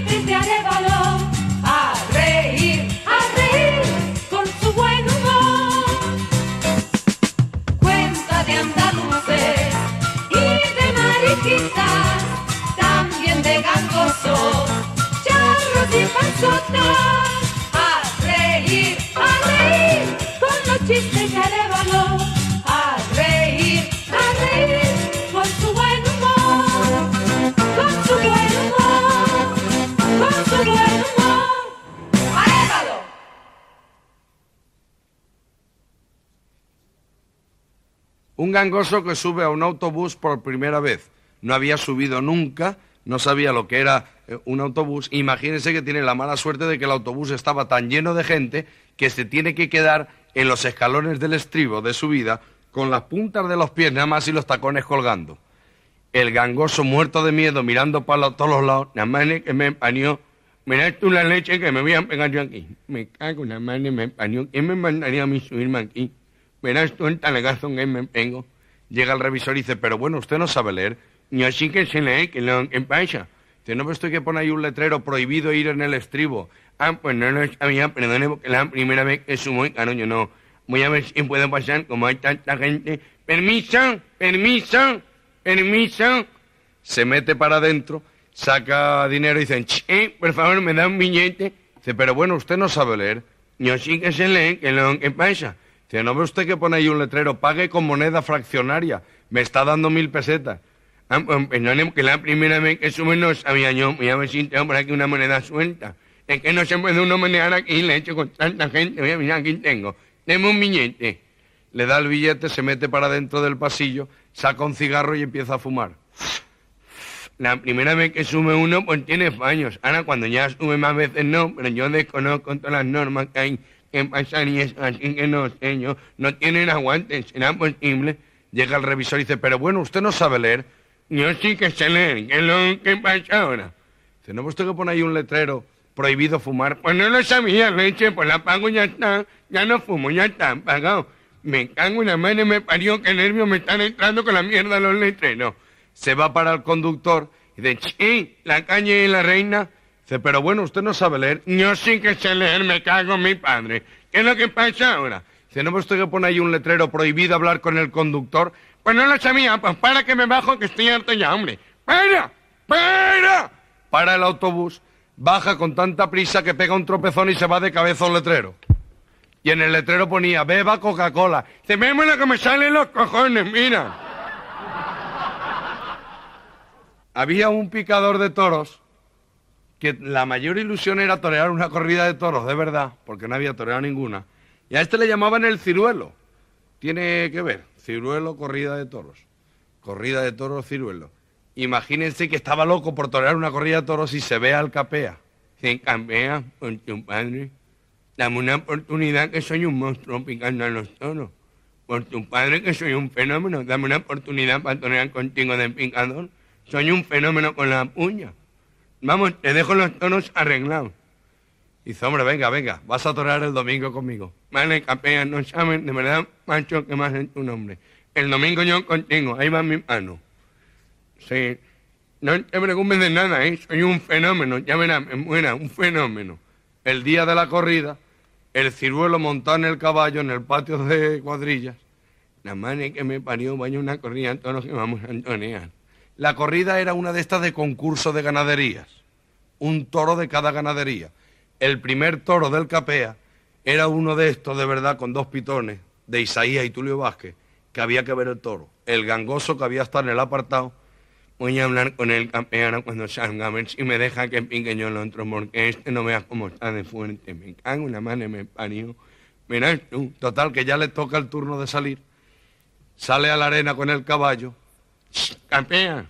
chistes de Arévalo, a reír con su buen humor. Cuenta de andaluces y de mariquitas, también de gangosos, charros y panzotas. A reír con los chistes de Arévalo, a reír con su buen humor, con su buen humor, con su buen humor. ¡Arévalo! Un gangoso que sube a un autobús por primera vez. No había subido nunca, no sabía lo que era un autobús. Imagínense que tiene la mala suerte de que el autobús estaba tan lleno de gente que se tiene que quedar en los escalones del estribo de subida con las puntas de los pies nada más y los tacones colgando. El gangoso muerto de miedo mirando para todos los lados. La madre que me parió, mirad tú la leche que me voy a pegar yo aquí. Me cago en la madre me parió. ¿Quién me mandaría a mí subirme aquí? Verás tú el talegazo que me pego. Llega el revisor y dice, pero bueno, usted no sabe leer. Y así que se lee, que lo que pasa. Dice, no, pues estoy que pone ahí un letrero, prohibido ir en el estribo. Ah, pues no lo sabía, perdone, porque la primera vez que subo, claro, yo no. Voy a ver si puedo pasar, como hay tanta gente. Permiso, permiso, permiso. Se mete para adentro, saca dinero y dice, por favor, me da un billete. Dice, pero bueno, usted no sabe leer. Yo sí que se lee, que lo que pasa. Dice, ¿no ve usted que pone ahí un letrero? Pague con moneda fraccionaria. Me está dando 1000 pesetas. Ah, pues, perdone, que la primera vez que sube no sabía yo. Voy a ver si tengo por aquí una moneda suelta. Es que no se puede uno manejar aquí, le echo con tanta gente. Voy a mirar, aquí tengo. Deme un billete. Le da el billete, se mete para dentro del pasillo, saca un cigarro y empieza a fumar. La primera vez que sube uno, pues tiene fallos. Ahora, cuando ya sube más veces, no. Pero yo desconozco todas las normas que hay que pasar y eso, así que no sé yo. No tienen aguante, ¿será posible? Llega el revisor y dice, pero bueno, usted no sabe leer. Yo sí que sé leer. ¿Qué es lo que pasa ahora? Dice, ¿no ve usted que pone ahí un letrero? Prohibido fumar. Pues no lo sabía, leche, pues la pago y ya está. Ya no fumo, ya está, pagado. Me cago en la madre, me parió, qué nervios me están entrando con la mierda de los letreros. Se va para el conductor y dice, la calle y la reina. Dice, pero bueno, usted no sabe leer. Yo sí que sé leer, me cago en mi padre. ¿Qué es lo que pasa ahora? Dice, ¿no ve usted que pone ahí un letrero prohibido hablar con el conductor? Pues no lo sabía, pues para que me bajo que estoy harto ya, hombre. ¡Para! ¡Para! Para el autobús. Baja con tanta prisa que pega un tropezón y se va de cabeza al letrero. Y en el letrero ponía, beba Coca-Cola. Dice, veme lo que me salen los cojones, mira. Había un picador de toros que la mayor ilusión era torear una corrida de toros, de verdad, porque no había toreado ninguna. Y a este le llamaban el ciruelo. Tiene que ver, ciruelo, corrida de toros. Corrida de toros, ciruelo. Imagínense que estaba loco por torear una corrida de toros y se ve al capea. Dice, capea, por tu padre, dame una oportunidad que soy un monstruo picando a los toros. Por tu padre que soy un fenómeno, dame una oportunidad para torear contigo de picador. Soy un fenómeno con la puña. Vamos, te dejo los toros arreglados. Dice, hombre, venga, vas a torear el domingo conmigo. Vale, capea, no saben, de verdad, macho, que más es tu nombre. El domingo yo contigo, ahí va mi mano. Sí, no te preocupes de nada, soy un fenómeno, ya verás, me muera, un fenómeno. El día de la corrida, el ciruelo montado en el caballo en el patio de cuadrillas. La madre que me parió, vaya una corrida, todos los que vamos a torear. La corrida era una de estas de concurso de ganaderías. Un toro de cada ganadería. El primer toro del capea era uno de estos, de verdad, con 2 pitones, de Isaías y Tulio Vázquez, que había que ver el toro. El gangoso que había estado en el apartado. Voy a hablar con el campeón cuando salga, a ver si me deja que pique yo el otro, porque este no veas cómo está de fuerte. Me cago en la mano, me parió. Mirá tú, total, que ya le toca el turno de salir. Sale a la arena con el caballo. Campeón,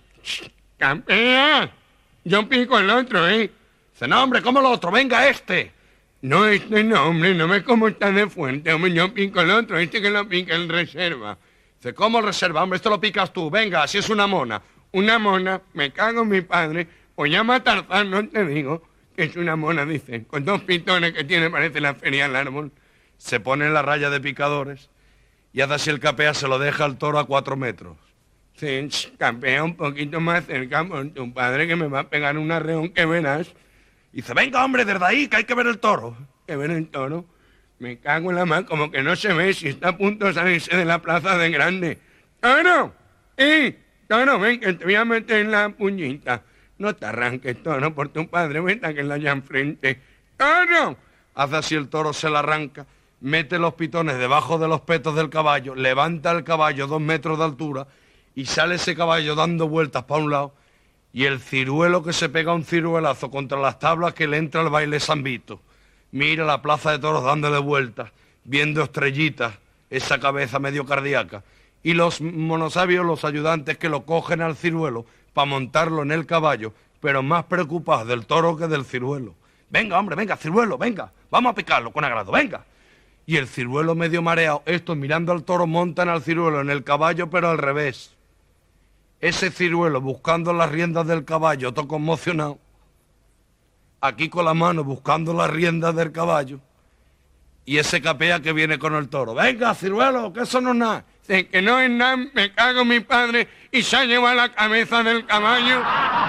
campeón, yo pico el otro, Dice, no, hombre, ¿cómo el otro? Venga, este. No, este no, hombre, no me como está de fuerte, hombre, yo pico el otro, este que lo pica en reserva. Dice, ¿cómo reserva, hombre? Esto lo picas tú, venga, así es una mona. Una mona, me cago en mi padre, o llama a Tarzán, no te digo, que es una mona, dice, con 2 pitones que tiene, parece la feria del árbol. Se pone en la raya de picadores y hace así el capea, se lo deja al toro a 4 metros. Sí, capea un poquito más cerca por tu padre que me va a pegar un arreón que verás. Y dice, venga, hombre, desde ahí, que hay que ver el toro. ¿Que ver el toro? Me cago en la mano, como que no se ve si está a punto de salirse de la plaza de Grande. ¡Toro! Toro, ven, que te voy a meter en la puñita. No te arranques, toro, por tu padre, vete que la haya enfrente. ¡Toro! Hace así el toro, se la arranca, mete los pitones debajo de los petos del caballo, levanta el caballo 2 metros de altura y sale ese caballo dando vueltas para un lado y el ciruelo que se pega un ciruelazo contra las tablas que le entra al baile San Vito. Mira la plaza de toros dándole vueltas, viendo estrellitas, esa cabeza medio cardíaca. Y los monosabios, los ayudantes que lo cogen al ciruelo para montarlo en el caballo, pero más preocupados del toro que del ciruelo. Venga, hombre, venga, ciruelo, venga, vamos a picarlo con agrado, venga. Y el ciruelo medio mareado, estos mirando al toro montan al ciruelo en el caballo, pero al revés. Ese ciruelo buscando las riendas del caballo, todo conmocionado. Aquí con la mano buscando las riendas del caballo. Y ese capea que viene con el toro. Venga, ciruelo, que eso no es nada. Dice que no es nada, me cago en mi padre y se ha llevado la cabeza del caballo.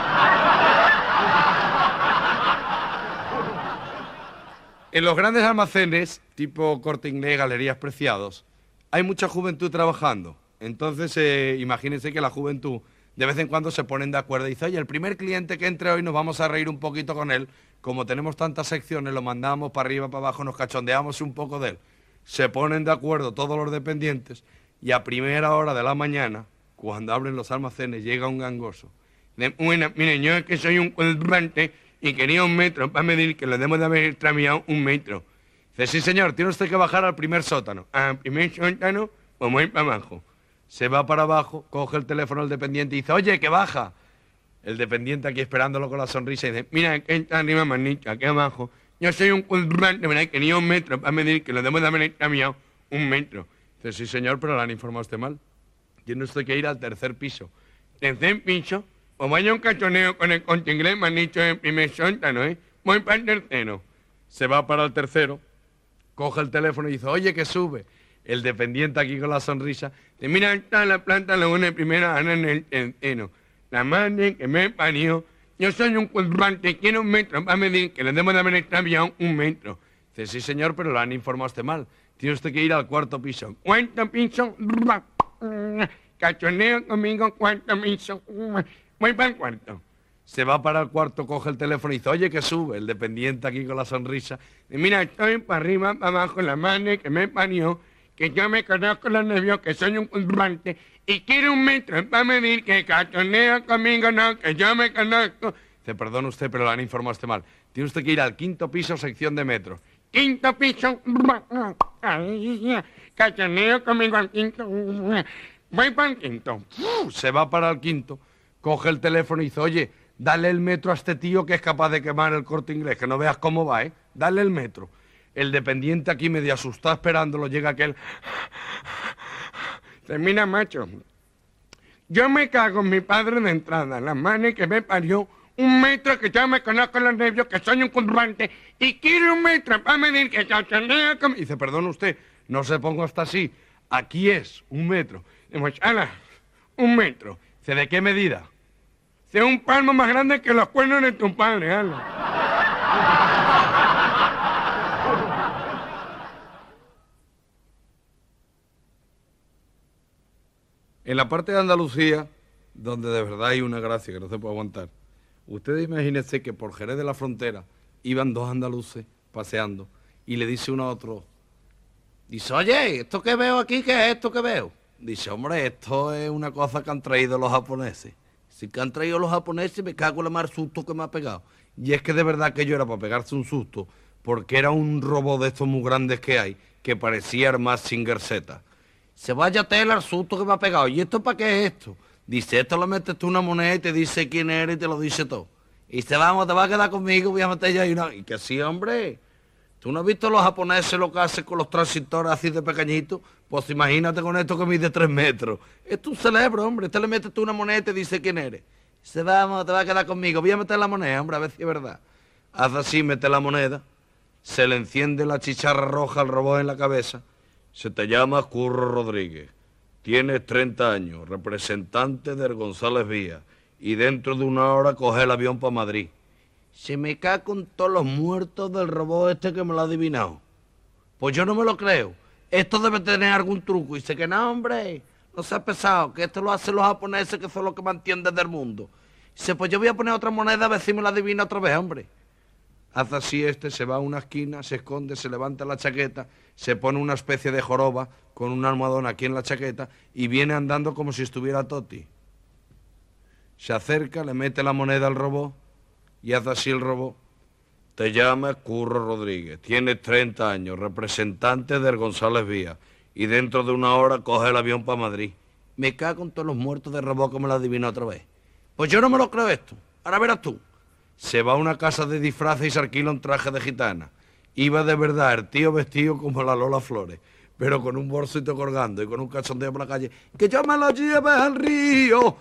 En los grandes almacenes, tipo Corte Inglés, Galerías Preciados, hay mucha juventud trabajando. Entonces, imagínense que la juventud de vez en cuando se ponen de acuerdo y dice, oye, el primer cliente que entre hoy nos vamos a reír un poquito con él. Como tenemos tantas secciones, lo mandamos para arriba, para abajo, nos cachondeamos un poco de él. Se ponen de acuerdo todos los dependientes y a primera hora de la mañana, cuando abren los almacenes, llega un gangoso. Bueno, miren, yo es que soy un cuadrante y quería 1 metro para medir que le debemos de haber tramitado 1 metro. Dice, sí señor, tiene usted que bajar al primer sótano. Al primer sótano, pues voy para abajo. Se va para abajo, coge el teléfono al dependiente y dice, oye, que baja. El dependiente aquí esperándolo con la sonrisa y dice, mira, que está arriba, manito, aquí abajo. Yo soy un cuadrante, ¿verdad? Quería 1 metro para medir que le debemos de haber tramitado 1 metro. Dice, sí señor, pero le han informado usted mal. Tiene usted que ir al 3er piso. ¿3er piso? Pues vaya un cachoneo con el Corte Inglés, me han dicho en el primer sótano, ¿eh? Voy para el 3er. Se va para el 3er, coge el teléfono y dice, oye, que sube. El dependiente aquí con la sonrisa, dice, mira, está la planta, la una primera ana en el 3er. La madre que me parió, yo soy un cuadrante, quiero 1 metro para medir que le debemos de haber extraviado 1 metro. Dice, sí señor, pero lo han informado usted mal. Tiene usted que ir al 4er piso. ¿4er piso? Cachoneo conmigo, 4er piso. Voy para el 4er. Se va para el 4er, coge el teléfono y dice, oye, que sube. El dependiente aquí con la sonrisa. Dice, mira, estoy para arriba, para abajo, la madre que me parió, que yo me conozco los nervios, que soy un cuadrante, y quiero 1 metro para medir que cachoneo conmigo, no, que yo me conozco. Dice, perdón usted, pero lo han informado usted mal. Tiene usted que ir al 5er piso, sección de metros. 5er piso, cachoneo conmigo al 5er. Voy para el 5er. Se va para el 5er, coge el teléfono y dice, oye, dale el metro a este tío que es capaz de quemar el Corte Inglés, que no veas cómo va, ¿eh? Dale el metro. El dependiente aquí medio asustado esperándolo, llega aquel... Dice, mira, macho, yo me cago en mi padre de entrada, la madre que me parió, 1 metro que yo me conozco los nervios, que soy un cuadrante, y quiero 1 metro para medir que yo tenía como... Dice, perdón usted, no se ponga hasta así, aquí es 1 metro. Dice, ala, 1 metro. Dice, ¿de qué medida? Dice, 1 palmo más grande que los cuernos de tu padre, ala. En la parte de Andalucía, donde de verdad hay una gracia que no se puede aguantar, ustedes imagínense que por Jerez de la Frontera iban 2 andaluces paseando y le dice uno a otro, dice, oye, ¿esto que veo aquí, qué es esto que veo? Dice, hombre, esto es una cosa que han traído los japoneses. Si que han traído los japoneses, me cago en la mar susto que me ha pegado. Y es que de verdad que yo era para pegarse un susto, porque era un robot de estos muy grandes que hay, que parecía el Mazinger Z. Se vaya tela el susto que me ha pegado. ¿Y esto para qué es esto? Dice, esto lo metes tú una moneda y te dice quién eres y te lo dice todo. Y dice, vamos, te vas a quedar conmigo, voy a meter ya una... Y que sí, hombre. ¿Tú no has visto los japoneses lo que hacen con los transistores así de pequeñitos? Pues imagínate con esto que mide 3 metros. Esto es un cerebro, hombre. Este le metes tú una moneda y te dice quién eres. Dice, vamos, te vas a quedar conmigo, voy a meter la moneda, hombre, a ver si es verdad. Hace así, mete la moneda, se le enciende la chicharra roja al robot en la cabeza. Se te llama Curro Rodríguez, tienes 30 años, representante del González Vía, y dentro de 1 hora coge el avión para Madrid. Se me cae con todos los muertos del robot este que me lo ha adivinado. Pues yo no me lo creo. Esto debe tener algún truco. Y dice que no, hombre, no seas pesado, que esto lo hacen los japoneses, que son los que me entienden del mundo. Dice, pues yo voy a poner otra moneda a ver si me la adivina otra vez, hombre. Hace así se va a una esquina, se esconde, se levanta la chaqueta, se pone una especie de joroba con un almohadón aquí en la chaqueta y viene andando como si estuviera Toti. Se acerca, le mete la moneda al robot y hace así el robot. Te llamas Curro Rodríguez, tienes 30 años, representante del González Vía y dentro de una hora coge el avión para Madrid. Me cago en todos los muertos de robot que me lo adivinó otra vez. Pues yo no me lo creo esto. Ahora verás tú. Se va a una casa de disfraces y se alquila un traje de gitana. Iba de verdad el tío vestido como la Lola Flores, pero con un bolsito colgando y con un cachondeo por la calle. ¡Que yo me lo lleve al río!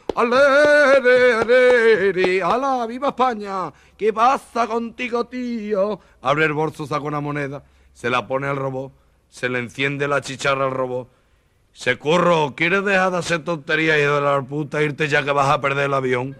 ¡Ale, ¡Hala, viva España! ¿Qué pasa contigo, tío? Abre el bolso, saca una moneda, se la pone al robot, se le enciende la chicharra al robot. Se Curro, ¿quieres dejar de hacer tonterías y de la puta irte ya que vas a perder el avión?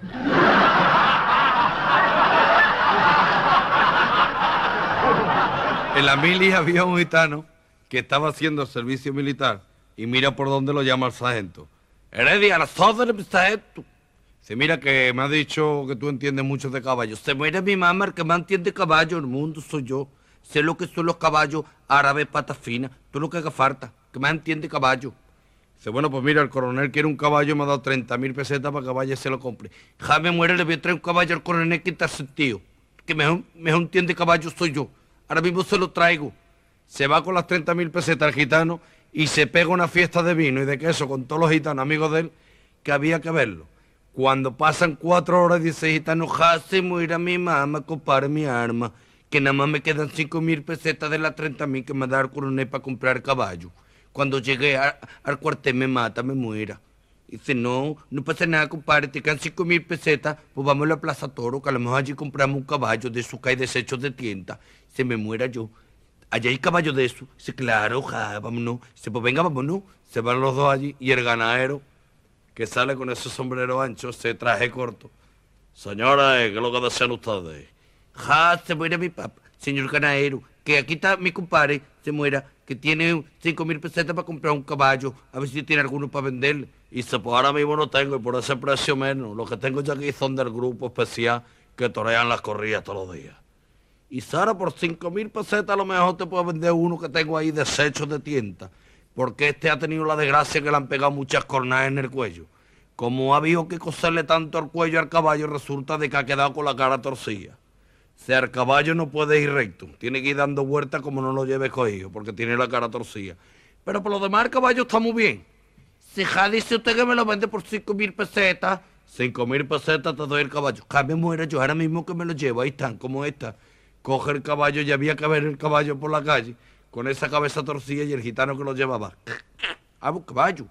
En la mili había un gitano que estaba haciendo servicio militar y mira por dónde lo llama el sargento. Heredia, a las órdenes, mi sargento. Dice, mira que me ha dicho que tú entiendes mucho de caballos. Se muere mi mamá, el que más entiende caballo el mundo soy yo. Sé lo que son los caballos árabes, patas finas. Tú lo que haga falta, que más entiende caballo. Dice, bueno, pues mira, el coronel quiere un caballo, me ha dado 30.000 pesetas para que vaya y se lo compre. Ja, me muere, le voy a traer un caballo al coronel que está sentido. Que mejor entiende caballo soy yo. Ahora mismo se lo traigo. Se va con las 30.000 pesetas el gitano y se pega una fiesta de vino y de queso con todos los gitanos amigos de él, que había que verlo. Cuando pasan 4 horas dice el gitano, ja, se muera mi mamá, compare mi arma, que nada más me quedan 5.000 pesetas de las 30.000 que me da el coronel para comprar el caballo. Cuando llegue al cuartel me mata, me muera. Dice, no pasa nada, compadre, te quedan 5.000 pesetas, pues vamos a la Plaza Toro, que a lo mejor allí compramos un caballo de esos que hay desechos de tienda. Se me muera yo. Allá hay caballo de eso. Dice, claro, ja, vámonos. Dice, pues venga, vámonos. Se van los dos allí y el ganadero, que sale con ese sombrero ancho, ese traje corto. Señora, ¿qué es lo que desean ustedes? Ja, se muere mi papá, señor ganadero, que aquí está mi compadre, se muera, que tiene 5.000 pesetas para comprar un caballo, a ver si tiene alguno para venderle. Y dice, pues ahora mismo no tengo, y por ese precio menos. Los que tengo ya aquí son del grupo especial que torean las corridas todos los días. Y Sara, por 5.000 pesetas a lo mejor te puedo vender uno que tengo ahí desechos de tienda, porque este ha tenido la desgracia que le han pegado muchas cornadas en el cuello. Como ha habido que coserle tanto el cuello al caballo, resulta de que ha quedado con la cara torcida. O sea, el caballo no puede ir recto, tiene que ir dando vueltas como no lo lleve cogido, porque tiene la cara torcida. Pero por lo demás el caballo está muy bien. Si ja, dice usted que me lo vende por 5.000 pesetas, 5.000 pesetas te doy el caballo. Ja, me muera yo ahora mismo que me lo llevo, ahí están, como esta. Coge el caballo y había que ver el caballo por la calle, con esa cabeza torcida y el gitano que lo llevaba. ¡Ah, un caballo!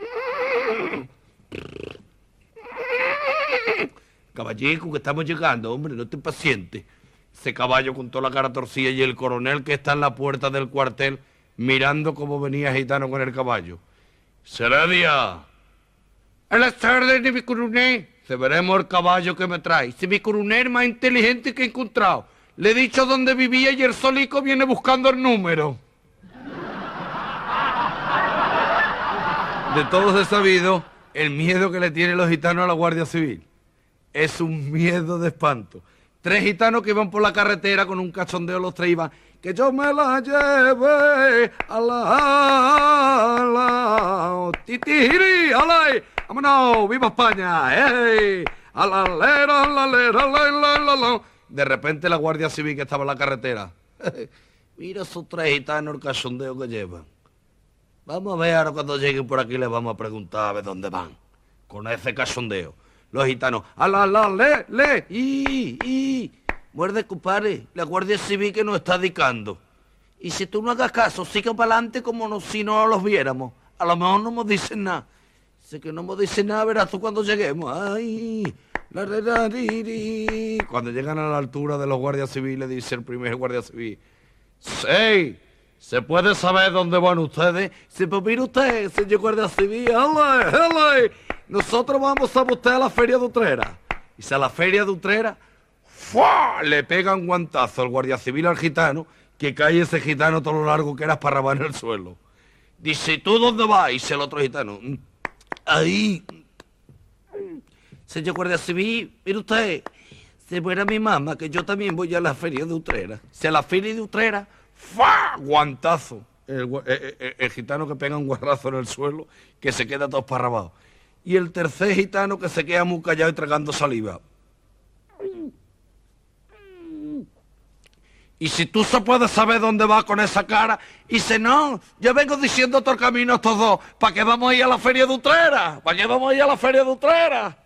Caballico, que estamos llegando, hombre, no estés paciente. Ese caballo con toda la cara torcida y el coronel que está en la puerta del cuartel mirando cómo venía el gitano con el caballo. ¡Heredia! ¡A las tardes de mi coronel! Se veremos el caballo que me trae. Si mi coronel es más inteligente que he encontrado. Le he dicho dónde vivía y el solico viene buscando el número. De todos he sabido el miedo que le tienen los gitanos a la Guardia Civil. Es un miedo de espanto. 3 gitanos que iban por la carretera con un cachondeo, los 3 iban. Que yo me la lleve a la titiri, alay, vámonos, viva España, ¡hey! A la lera, a la lera, la. De repente la Guardia Civil que estaba en la carretera. Mira esos 3 gitanos el cachondeo que llevan. Vamos a ver ahora cuando lleguen por aquí les vamos a preguntar a ver dónde van. Con ese cachondeo. Los gitanos, muerde, compadre, la Guardia Civil que nos está dedicando. Y si tú no hagas caso, sigue para adelante como si no los viéramos. A lo mejor no nos dicen nada. Sé que no nos dicen nada, verás tú cuando lleguemos. Ay, cuando llegan a la altura de los guardias civiles, dice el primer guardia civil. ¡Sí! ¿Se puede saber dónde van ustedes? Sí, pues mire usted, señor guardia civil, ¡hele! Nosotros vamos a usted a la feria de Utrera. Y si a la feria de Utrera, ¡Fua! Le pega un guantazo al guardia civil al gitano, que cae ese gitano todo lo largo que era esparramado en el suelo. Dice, ¿tú dónde vas? Dice el otro gitano. Ahí. Señor guardia civil, mire usted, se muere mi mamá, que yo también voy a la feria de Utrera. Si a la feria de Utrera, ¡fua! Guantazo. El gitano que pega un guarrazo en el suelo, que se queda todo esparramado. Y el tercer gitano que se queda muy callado y tragando saliva. Y si tú se puedes saber dónde va con esa cara, y dice, no, yo vengo diciendo todo el camino a estos dos, ¿para qué vamos a ir a la feria de Utrera? ¿Para qué vamos a ir a la feria de Utrera?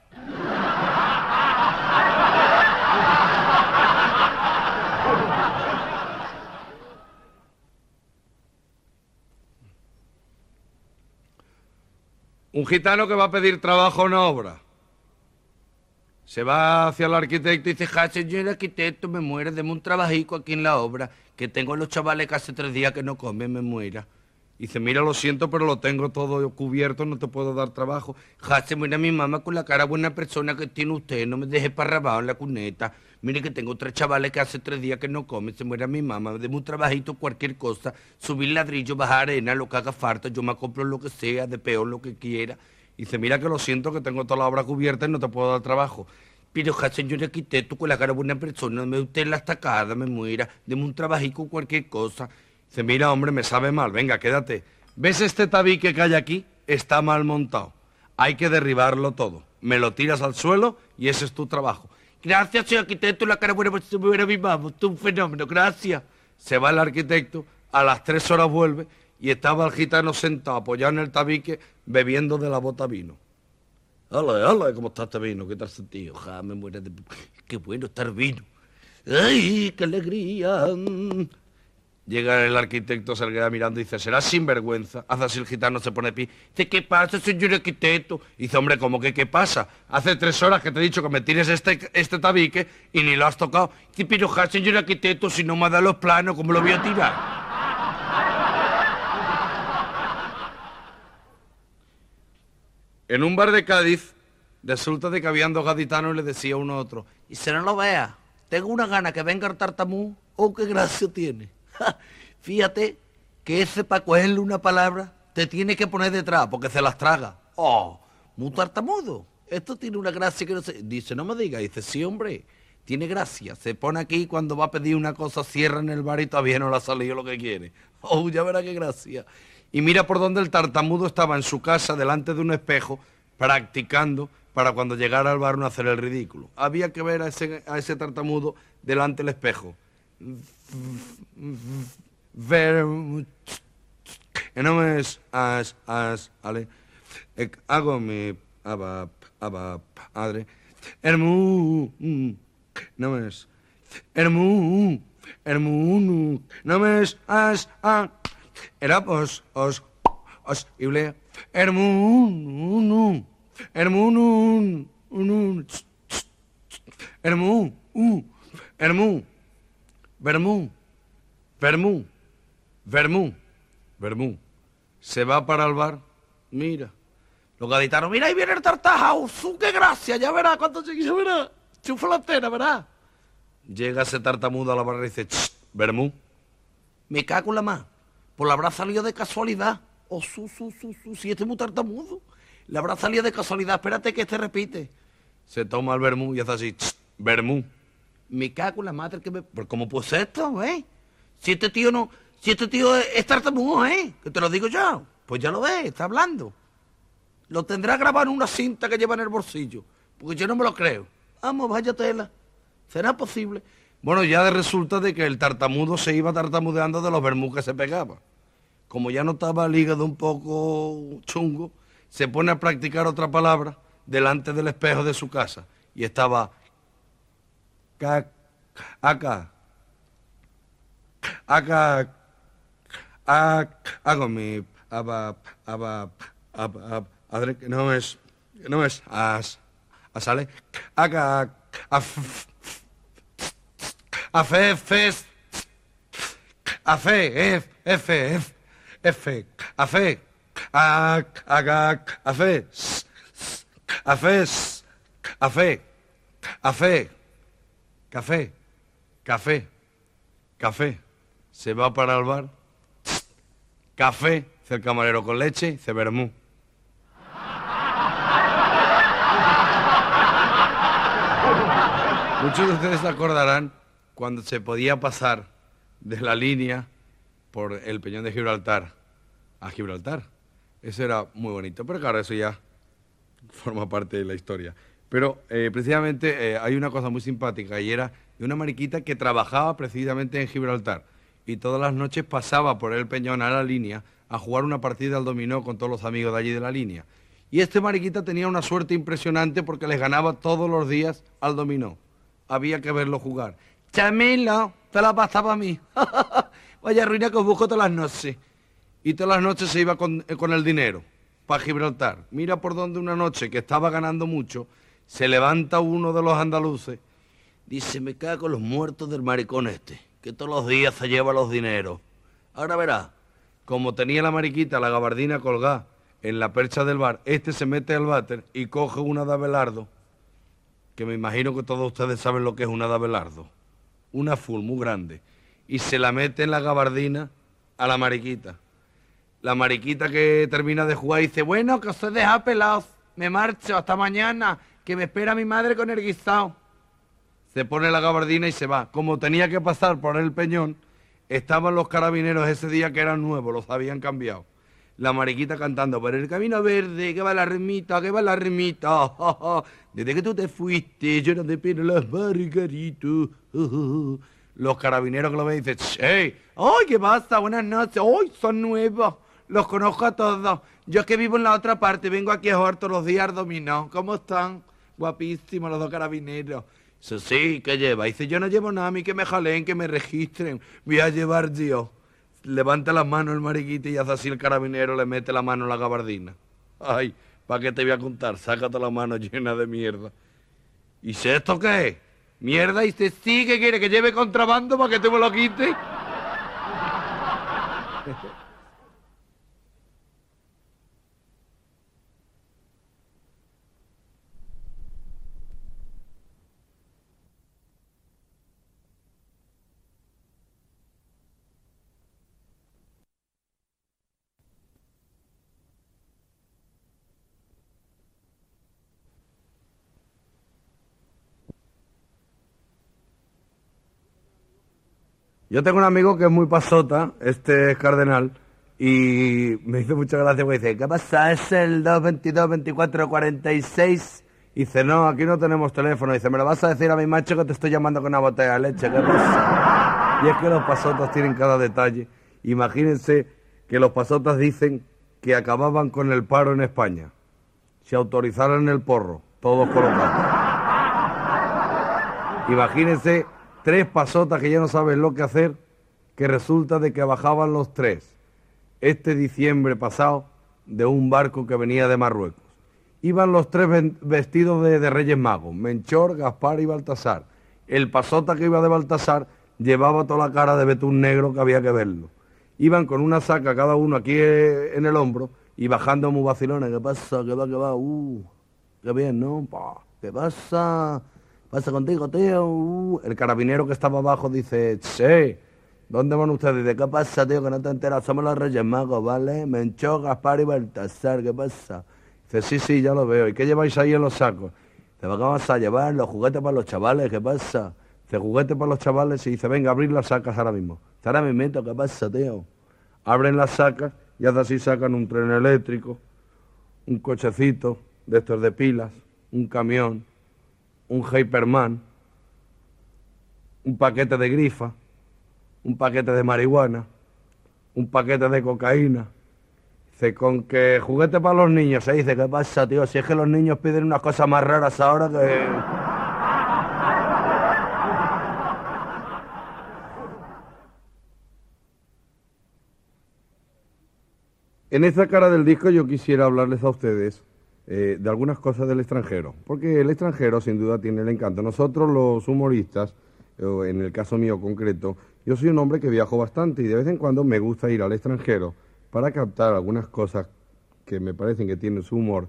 Un gitano que va a pedir trabajo en una obra. Se va hacia el arquitecto y dice, ja, señor arquitecto, me muere, deme un trabajico aquí en la obra, que tengo a los chavales que hace 3 días que no comen, me muera. Dice, mira, lo siento, pero lo tengo todo cubierto, no te puedo dar trabajo. Ja, se muere mi mamá con la cara buena persona que tiene usted, no me deje parrabado en la cuneta. Mire que tengo 3 chavales que hace 3 días que no comen, se muere mi mamá, deme un trabajito, cualquier cosa, subir ladrillo, bajar arena, lo que haga falta, yo me compro lo que sea, de peor lo que quiera. Dice, mira que lo siento, que tengo toda la obra cubierta y no te puedo dar trabajo. Pero, ja, señor arquitecto, con la cara buena persona, me usted la estacada, me muera, deme un trabajico, cualquier cosa. Dice, mira, hombre, me sabe mal, venga, quédate. ¿Ves este tabique que hay aquí? Está mal montado. Hay que derribarlo todo. Me lo tiras al suelo y ese es tu trabajo. Gracias, señor arquitecto, la cara buena persona, mi mamá, usted es un fenómeno, gracias. Se va el arquitecto, a las 3 horas vuelve y estaba el gitano sentado, apoyado en el tabique, bebiendo de la bota vino. Hola, hola, ¿cómo está este vino? ¿Qué tal sentido? Ja, me muere de... Qué bueno está el vino. ¡Ay, qué alegría! Llega el arquitecto, se le queda mirando y dice, será sinvergüenza. Hace así el gitano, se pone pie. Dice, ¿qué pasa, señor arquitecto? Dice, hombre, ¿cómo que qué pasa? Hace 3 horas que te he dicho que me tires este tabique y ni lo has tocado. Dice, pero ja, señor arquitecto, si no me ha dado los planos, ¿cómo lo voy a tirar? En un bar de Cádiz, resulta de que habían 2 gaditanos y le decía uno a otro, y si no lo vea, tengo una gana que venga el tartamú, oh, qué gracia tiene. Fíjate que ese para cogerle una palabra te tiene que poner detrás porque se las traga. Oh, muy tartamudo. Esto tiene una gracia que no sé. Dice, no me diga. Dice, sí, hombre, tiene gracia. Se pone aquí cuando va a pedir una cosa, cierra en el bar y todavía no le ha salido lo que quiere. Oh, ya verá qué gracia. Y mira por dónde el tartamudo estaba en su casa delante de un espejo practicando para cuando llegara al bar no hacer el ridículo. Había que ver a ese tartamudo delante del espejo. Ver... No me es ale. Hago mi padre. No me es. No me es era os ible. Vermú. Se va para el bar. Mira. Los gaditanos, mira, ahí viene el tartajao. ¡Qué gracia! Ya verá cuánto llegue, ya verá. Chufa la antena, verá. Llega ese tartamudo a la barra y dice, Vermú. Me cago en la más. Pues la habrá salido de casualidad. Oh, si este es muy tartamudo. Le habrá salido de casualidad. Espérate que este repite. Se toma el vermú y hace así, vermú. Me cago en la madre que me... ¿Pero cómo puede ser esto, eh? Si este tío es tartamudo, que te lo digo yo. Pues ya lo ves, está hablando. Lo tendrá grabado en una cinta que lleva en el bolsillo. Porque yo no me lo creo. Vamos, vaya tela. ¿Será posible? Bueno, ya resulta de que el tartamudo se iba tartamudeando de los vermú que se pegaba. Como ya no estaba el hígado un poco chungo, se pone a practicar otra palabra delante del espejo de su casa. Y estaba... acá. Hago mi... Adre, que no es sale acá a fe Café, café, café. Se va para el bar. Café, dice el camarero con leche, dice vermú. Muchos de ustedes se acordarán cuando se podía pasar de la línea por el Peñón de Gibraltar a Gibraltar. Eso era muy bonito, pero claro, eso ya forma parte de la historia. Pero precisamente hay una cosa muy simpática y era de una mariquita que trabajaba precisamente en Gibraltar y todas las noches pasaba por el Peñón a la línea a jugar una partida al dominó con todos los amigos de allí de la línea. Y este mariquita tenía una suerte impresionante porque les ganaba todos los días al dominó. Había que verlo jugar. Chamilo, te la pasaba a mí. Vaya ruina que os busco todas las noches. Y todas las noches se iba con el dinero para Gibraltar. Mira por donde una noche que estaba ganando mucho, se levanta uno de los andaluces. Dice, me cago en los muertos del maricón este, que todos los días se lleva los dineros. Ahora verás, como tenía la mariquita la gabardina colgada en la percha del bar, este se mete al váter y coge una de Abelardo, que me imagino que todos ustedes saben lo que es una de Abelardo, una full muy grande, y se la mete en la gabardina a la mariquita. La mariquita que termina de jugar dice, bueno, que os he dejado pelados, me marcho, hasta mañana, que me espera mi madre con el guisado. Se pone la gabardina y se va. Como tenía que pasar por el Peñón, estaban los carabineros ese día que eran nuevos, los habían cambiado. La mariquita cantando, por el camino verde, que va la remita, que va la remita. Desde que tú te fuiste, lloran de pena las margaritas. Los carabineros que lo ven dicen, ¡hey! ¡Ay, qué pasa! Buenas noches. ¡Ay, son nuevos! Los conozco a todos. Yo es que vivo en la otra parte, vengo aquí a jugar todos los días al dominó. ¿Cómo están? Guapísimos los dos carabineros. Dice, sí, ¿qué lleva? Dice, yo no llevo nada, a mí que me jalen, que me registren. Voy a llevar yo. Levanta las manos el mariquita y hace así el carabinero, le mete la mano en la gabardina. Ay, ¿para qué te voy a contar? Sácate la mano llena de mierda. ¿Y dice, esto qué es? Mierda, y dice, sí, ¿qué quiere? ¿Que lleve contrabando para que tú me lo quites? Yo tengo un amigo que es muy pasota, este es cardenal, y me hizo mucha gracia porque dice, ¿qué pasa? ¿Es el 222-24-46? Y dice, no, aquí no tenemos teléfono. Dice, ¿me lo vas a decir a mi macho que te estoy llamando con una botella de leche? ¿Qué pasa? Y es que los pasotas tienen cada detalle. Imagínense que los pasotas dicen que acababan con el paro en España. Si autorizaran el porro, todos colocados. Imagínense 3 pasotas que ya no saben lo que hacer, que resulta de que bajaban los 3 este diciembre pasado de un barco que venía de Marruecos. Iban los 3 vestidos de Reyes Magos, Melchor, Gaspar y Baltasar. El pasota que iba de Baltasar llevaba toda la cara de betún negro que había que verlo. Iban con una saca cada uno aquí en el hombro y bajando muy vacilones. ¿Qué pasa? ¿Qué va? ¿Qué va? Qué bien, ¿no? ¿Qué pasa? ¿Pasa contigo, tío? El carabinero que estaba abajo dice, che, ¿dónde van ustedes? ¿De qué pasa, tío? Que no te enteras. Somos los Reyes Magos, ¿vale? Melchor, Gaspar y Baltasar, ¿qué pasa? Dice, sí, ya lo veo. ¿Y qué lleváis ahí en los sacos? Dice, vamos a llevar los juguetes para los chavales, ¿qué pasa? Dice, juguetes para los chavales y dice, venga, abrir las sacas ahora mismo. Dice, ahora mismo, ¿qué pasa, tío? Abren las sacas y así sacan un tren eléctrico, un cochecito de estos de pilas, un camión, un Hyperman, un paquete de grifa, un paquete de marihuana, un paquete de cocaína. Dice, con que juguete para los niños. Se dice, ¿qué pasa, tío? Si es que los niños piden unas cosas más raras ahora que... En esta cara del disco yo quisiera hablarles a ustedes de algunas cosas del extranjero, porque el extranjero sin duda tiene el encanto. Nosotros los humoristas, en el caso mío concreto, yo soy un hombre que viajo bastante y de vez en cuando me gusta ir al extranjero para captar algunas cosas que me parecen que tienen su humor,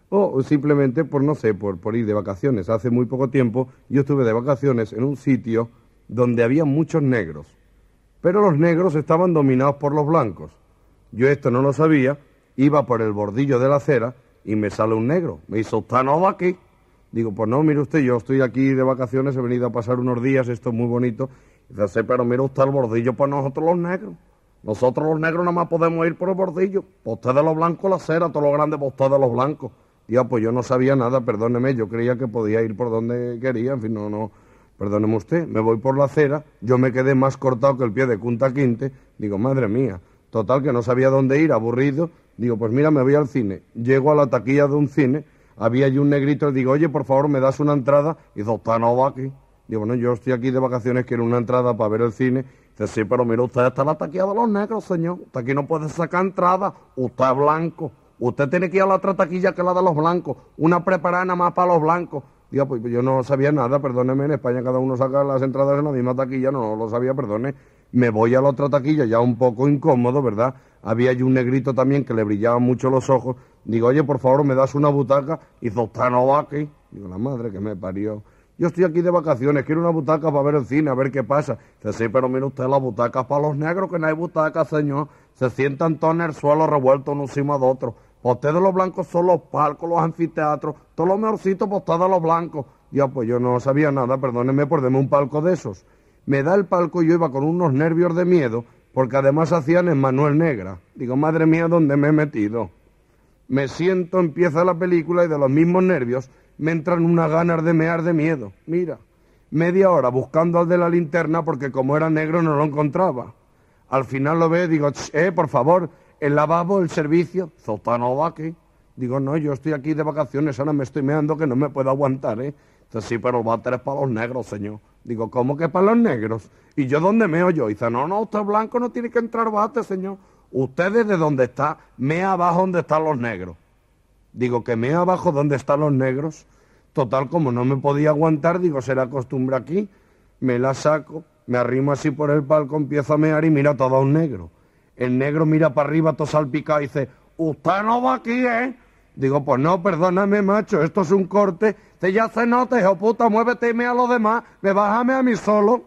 O simplemente por, no sé, por ir de vacaciones. Hace muy poco tiempo yo estuve de vacaciones en un sitio donde había muchos negros, pero los negros estaban dominados por los blancos. Yo esto no lo sabía, iba por el bordillo de la acera y me sale un negro. Me dice, ¿usted no va aquí? Digo, pues no, mire usted, yo estoy aquí de vacaciones, he venido a pasar unos días, esto es muy bonito. Dice, sí, pero mire usted el bordillo para nosotros los negros. Nosotros los negros nada más podemos ir por el bordillo. Para usted de los blancos la acera, todo lo grande para usted de los blancos. Digo, pues yo no sabía nada, perdóneme, yo creía que podía ir por donde quería, en fin, no, perdóneme usted, me voy por la acera, yo me quedé más cortado que el pie de Kunta Quinte, digo, madre mía, total que no sabía dónde ir, aburrido, digo, pues mira, me voy al cine, llego a la taquilla de un cine, había allí un negrito, digo, oye, por favor, ¿me das una entrada? Y dice, usted no va aquí. Digo, bueno, yo estoy aquí de vacaciones, quiero una entrada para ver el cine. Dice, sí, pero mira, usted está en la taquilla de los negros, señor, usted aquí no puede sacar entrada, usted es blanco. Usted tiene que ir a la otra taquilla que es la de los blancos, una preparada nada más para los blancos. Digo, pues yo no sabía nada, perdóneme, en España cada uno saca las entradas en la misma taquilla, no lo sabía, perdone. Me voy a la otra taquilla, ya un poco incómodo, ¿verdad? Había allí un negrito también que le brillaban mucho los ojos. Digo, oye, por favor, ¿me das una butaca? Y dice, usted no va aquí. Digo, la madre que me parió. Yo estoy aquí de vacaciones, quiero una butaca para ver el cine, a ver qué pasa. Dice, sí, pero mire usted, la butaca para los negros, que no hay butaca, señor. Se sientan todos en el suelo revueltos uno encima de otro. Para ustedes los blancos son los palcos, los anfiteatros, todo lo mejorcito para ustedes los blancos. Ya, pues yo no sabía nada, perdónenme por darme un palco de esos. Me da el palco y yo iba con unos nervios de miedo, porque además hacían en Manuel Negra. Digo, madre mía, ¿dónde me he metido? Me siento, empieza la película y de los mismos nervios me entran unas ganas de mear de miedo. Mira, media hora buscando al de la linterna porque como era negro no lo encontraba. Al final lo veo y digo, por favor, el lavabo, el servicio, Zotano va aquí. Digo, no, yo estoy aquí de vacaciones, ahora me estoy meando que no me puedo aguantar, ¿eh? Dice, sí, pero el váter es para los negros, señor. Digo, ¿cómo que para los negros? ¿Y yo dónde meo yo? Dice, no, usted es blanco, no tiene que entrar váter, señor. Usted desde donde está, mea abajo donde están los negros. Digo, que mea abajo donde están los negros. Total, como no me podía aguantar, digo, será costumbre aquí. Me la saco, me arrimo así por el palco, empiezo a mear y mira todo un negro. El negro mira para arriba, todo salpicado, y dice, usted no va aquí, ¿eh? Digo, pues no, perdóname, macho, esto es un corte. Dice, ya se nota, hijo puta, muévete y mea a los demás, me bájame a mí solo.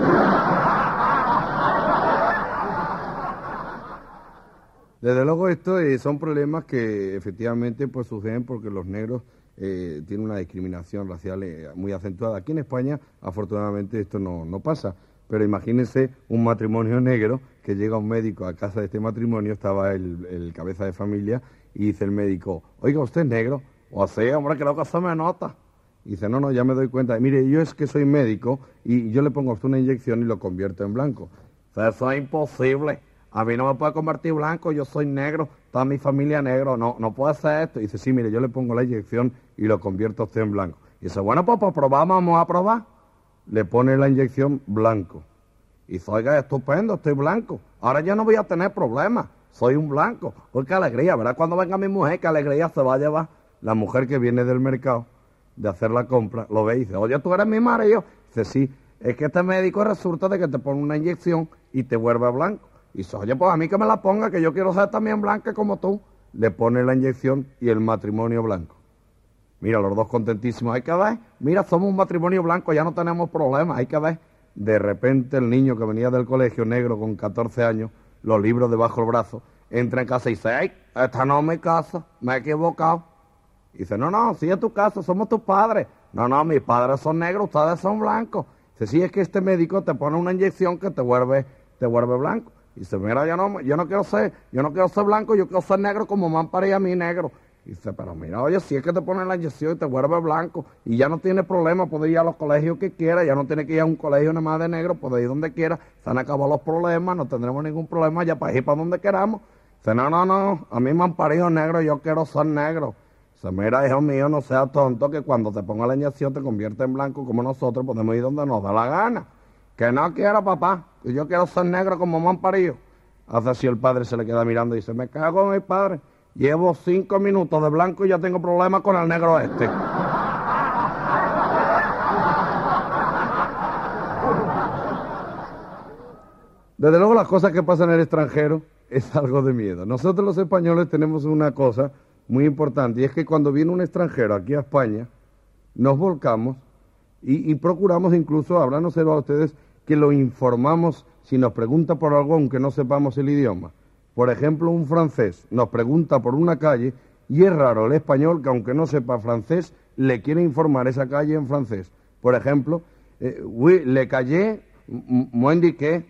Desde luego esto son problemas que efectivamente pues suceden porque los negros tienen una discriminación racial muy acentuada. Aquí en España, afortunadamente, esto no pasa. Pero imagínense un matrimonio negro que llega un médico a casa de este matrimonio, estaba el cabeza de familia, y dice el médico, oiga, ¿usted es negro? O sea, hombre, que lo que se me nota. Y dice, no, ya me doy cuenta. Mire, yo es que soy médico y yo le pongo a usted una inyección y lo convierto en blanco. O sea, eso es imposible. A mí no me puede convertir blanco, yo soy negro, toda mi familia negro, no puede ser esto. Y dice, sí, mire, yo le pongo la inyección y lo convierto a usted en blanco. Y dice, bueno, pues probar, vamos a probar. Le pone la inyección blanco. Y dice, oiga, estupendo, estoy blanco. Ahora ya no voy a tener problemas, soy un blanco. Uy, qué alegría, ¿verdad? Cuando venga mi mujer, qué alegría se va a llevar. La mujer que viene del mercado de hacer la compra, lo ve y dice, oye, tú eres mi marido. Dice, sí, es que este médico resulta de que te pone una inyección y te vuelve blanco. Y dice, oye, pues a mí que me la ponga, que yo quiero ser también blanca como tú. Le pone la inyección y el matrimonio blanco. Mira, los dos contentísimos, hay que ver, mira, somos un matrimonio blanco, ya no tenemos problemas, hay que ver. De repente el niño que venía del colegio negro con 14 años, los libros debajo del brazo, entra en casa y dice, ¡ay, esta no es mi casa, me he equivocado! Y dice, no, sí es tu casa, somos tus padres. No, mis padres son negros, ustedes son blancos. Dice, sí, es que este médico te pone una inyección que te vuelve blanco. Y dice, mira, yo no quiero ser blanco, yo quiero ser negro como me han parido a mí negro. Y dice, pero mira, oye, si es que te ponen la inyección y te vuelve blanco, y ya no tienes problema, puedes ir a los colegios que quieras, ya no tienes que ir a un colegio nada más de negro, puedes ir donde quieras, se han acabado los problemas, no tendremos ningún problema, ya para ir para donde queramos. Dice, no, a mí me han parido negro, yo quiero ser negro. Dice, mira, hijo mío, no seas tonto, que cuando te ponga la inyección te convierte en blanco, como nosotros podemos ir donde nos da la gana. Que no quiero, papá, que yo quiero ser negro como me han parido. Hace así el padre se le queda mirando y dice, me cago en mi padre. Llevo 5 minutos de blanco y ya tengo problemas con el negro este. Desde luego las cosas que pasan en el extranjero es algo de miedo. Nosotros los españoles tenemos una cosa muy importante, y es que cuando viene un extranjero aquí a España, nos volcamos y procuramos incluso, habrán observado a ustedes, que lo informamos si nos pregunta por algo aunque no sepamos el idioma. Por ejemplo, un francés nos pregunta por una calle y es raro el español que aunque no sepa francés, le quiere informar esa calle en francés. Por ejemplo, oui, le calle, moi indiqué,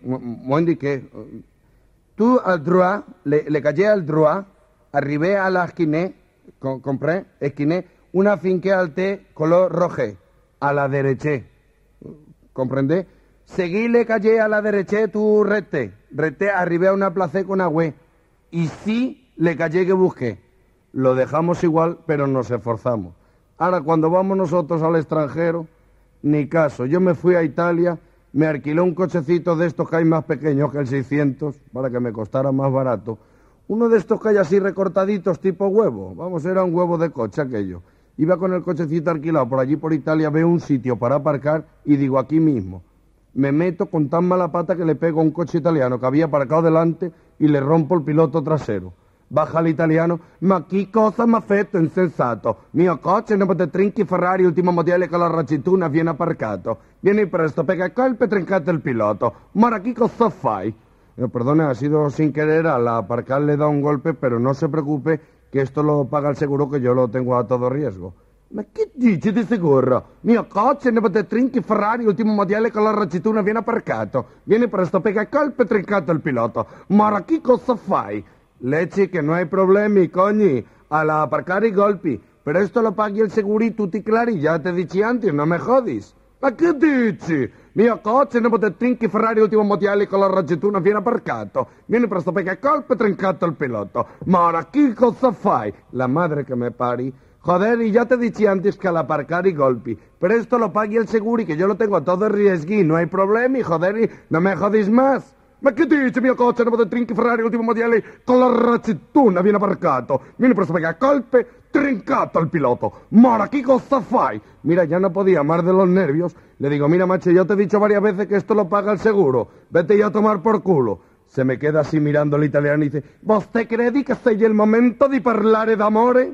tout à droite, le calle al droit, arrivé à la esquina, compré, esquiné, una finque alte color roje, a la derecha, comprende? Seguí le calle a la derecha, tu rete, arribé a una plaza con agüe, y sí le calle que busqué. Lo dejamos igual, pero nos esforzamos. Ahora, cuando vamos nosotros al extranjero, ni caso. Yo me fui a Italia, me alquilé un cochecito de estos que hay más pequeños que el 600, para que me costara más barato. Uno de estos que hay así recortaditos tipo huevo. Vamos, era un huevo de coche aquello. Iba con el cochecito alquilado por allí por Italia, veo un sitio para aparcar y digo, aquí mismo. Me meto con tan mala pata que le pego a un coche italiano que había aparcado delante y le rompo el piloto trasero. Baja el italiano, ma che cosa m'ha fatto insensato? Mio coche ne potete trinchi Ferrari, ultimo modello con la raccituna, viene aparcato. Vieni presto, pega il colpo e trincate il piloto. Ma che cosa fai? Perdone, ha sido sin querer, al aparcar le da un golpe, pero no se preocupe que esto lo paga el seguro, que yo lo tengo a todo riesgo. Ma che dici di sicuro? Mio coche ne potete trinchi Ferrari, ultimo modello con la raccituna, viene aparcato. Vieni presto, pega il colpo e trincate il pilota. Ma che cosa fai? Leche, que no hay problemi, coñi, al aparcar y golpi, pero esto lo paghi el seguro y tutti clari, ya te dici antes, no me jodis. Ma che dici? Mio coche ne potete trinchi Ferrari ultimo modello con la raccituna viene aparcato. Vieni presto perché colpo e trincato il pilota. Ma ora che cosa fai? La madre que me pari. Joder, y ya te dici antes que al aparcar y golpi, pero esto lo paghi el seguro y que yo lo tengo a todo riesgui, no hay problemi, joder, y no me jodis más. Ma che dici, mio coche ne potete trinchi Ferrari ultimo modello con la raccituna viene aparcato. Vieni presto perché a colpe trincato al piloto. Mora, ¿qué cosa fai? Mira, ya no podía más de los nervios. Le digo, mira, macho, yo te he dicho varias veces que esto lo paga el seguro. Vete ya a tomar por culo. Se me queda así mirando el italiano y dice, ¿vos te credi que sei el momento di parlare d'amore?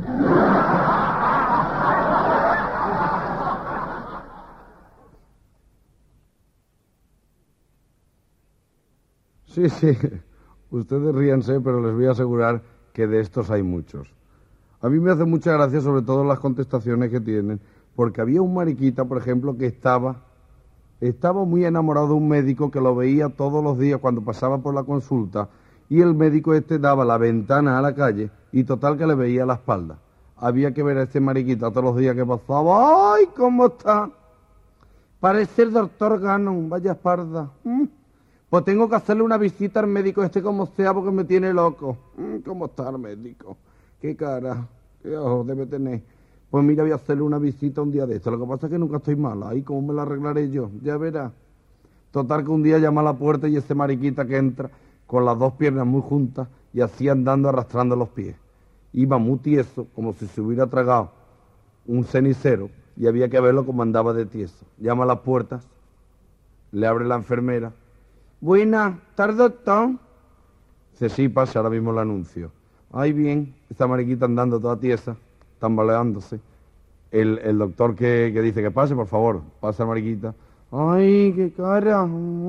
Sí, sí, ustedes ríanse, pero les voy a asegurar que de estos hay muchos. A mí me hace mucha gracia, sobre todo las contestaciones que tienen, porque había un mariquita, por ejemplo, que estaba muy enamorado de un médico que lo veía todos los días cuando pasaba por la consulta, y el médico daba la ventana a la calle, y total que le veía la espalda. Había que ver a este mariquita todos los días que pasaba. ¡Ay, cómo está! Parece el doctor Gannon, vaya espalda. Pues tengo que hacerle una visita al médico como sea porque me tiene loco. ¿Cómo está el médico? Qué cara, qué ojos debe tener. Pues mira, voy a hacerle una visita un día de esto. Lo que pasa es que nunca estoy mala. Ahí, ¿cómo me la arreglaré yo? Ya verá. Total que un día llama a la puerta y ese mariquita que entra con las dos piernas muy juntas y así andando arrastrando los pies. Iba muy tieso, como si se hubiera tragado un cenicero y había que verlo como andaba de tieso. Llama a las puertas, le abre la enfermera. Buenas tardes, doctor. Dice, sí, pase, ahora mismo el anuncio. Ay, bien, esta mariquita andando toda tiesa, tambaleándose. El doctor que dice que pase, por favor, pasa mariquita. Ay, qué cara.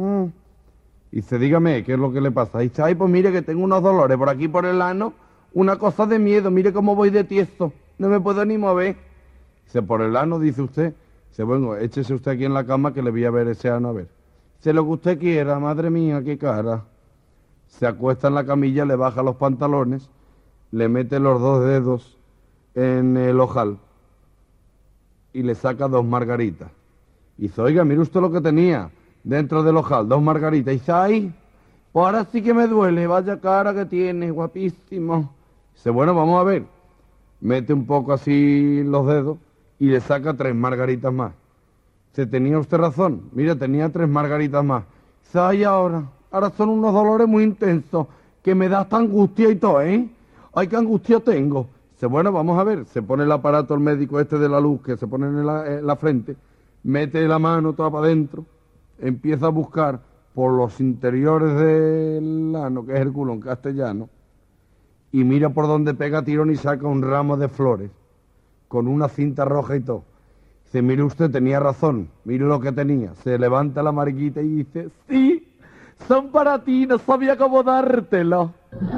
Dice, dígame, ¿qué es lo que le pasa? Dice, ay, pues mire que tengo unos dolores por aquí por el ano, una cosa de miedo, mire cómo voy de tieso, no me puedo ni mover. Dice, por el ano, dice usted. Dice, bueno, échese usted aquí en la cama que le voy a ver ese ano, a ver. Dice, lo que usted quiera, madre mía, qué cara. Se acuesta en la camilla, le baja los pantalones, le mete los dos dedos en el ojal y le saca dos margaritas. Dice, oiga, mire usted lo que tenía dentro del ojal, dos margaritas. Dice, ay, pues ahora sí que me duele, vaya cara que tiene, guapísimo. Dice, bueno, vamos a ver. Mete un poco así los dedos y le saca tres margaritas más. Dice, tenía usted razón, mire, tenía tres margaritas más. Dice, ay, ahora son unos dolores muy intensos, que me da hasta angustia y todo, ¿eh? Ay, qué angustia tengo. Dice, bueno, vamos a ver. Se pone el aparato el médico de la luz que se pone en la frente, mete la mano toda para adentro, empieza a buscar por los interiores del ano, que es el culo en castellano, y mira por dónde pega tirón y saca un ramo de flores, con una cinta roja y todo. Dice, mire usted, tenía razón, mire lo que tenía. Se levanta la mariquita y dice, sí, son para ti, no sabía cómo dártelo.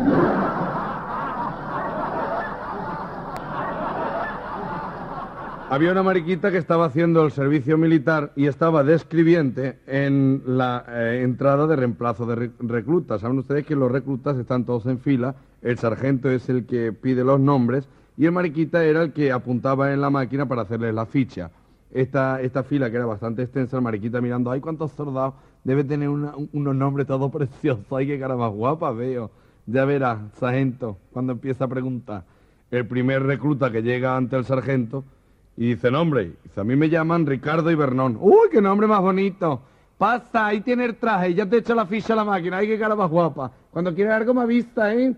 Había una mariquita que estaba haciendo el servicio militar y estaba de escribiente en la entrada de reemplazo de reclutas. Saben ustedes que los reclutas están todos en fila, el sargento es el que pide los nombres y el mariquita era el que apuntaba en la máquina para hacerles la ficha. Esta fila, que era bastante extensa, el mariquita mirando, ¡ay, cuántos soldados! Debe tener unos nombres todos preciosos, ¡ay, qué cara más guapa veo! Ya verá, sargento, cuando empieza a preguntar. El primer recluta que llega ante el sargento y dice, nombre, dice, a mí me llaman Ricardo Ibernón. ¡Uy, qué nombre más bonito! Pasa, ahí tiene el traje, ya te echa la ficha a la máquina, ¡ay, qué cara más guapa! Cuando quiere algo me avisa, ¿eh?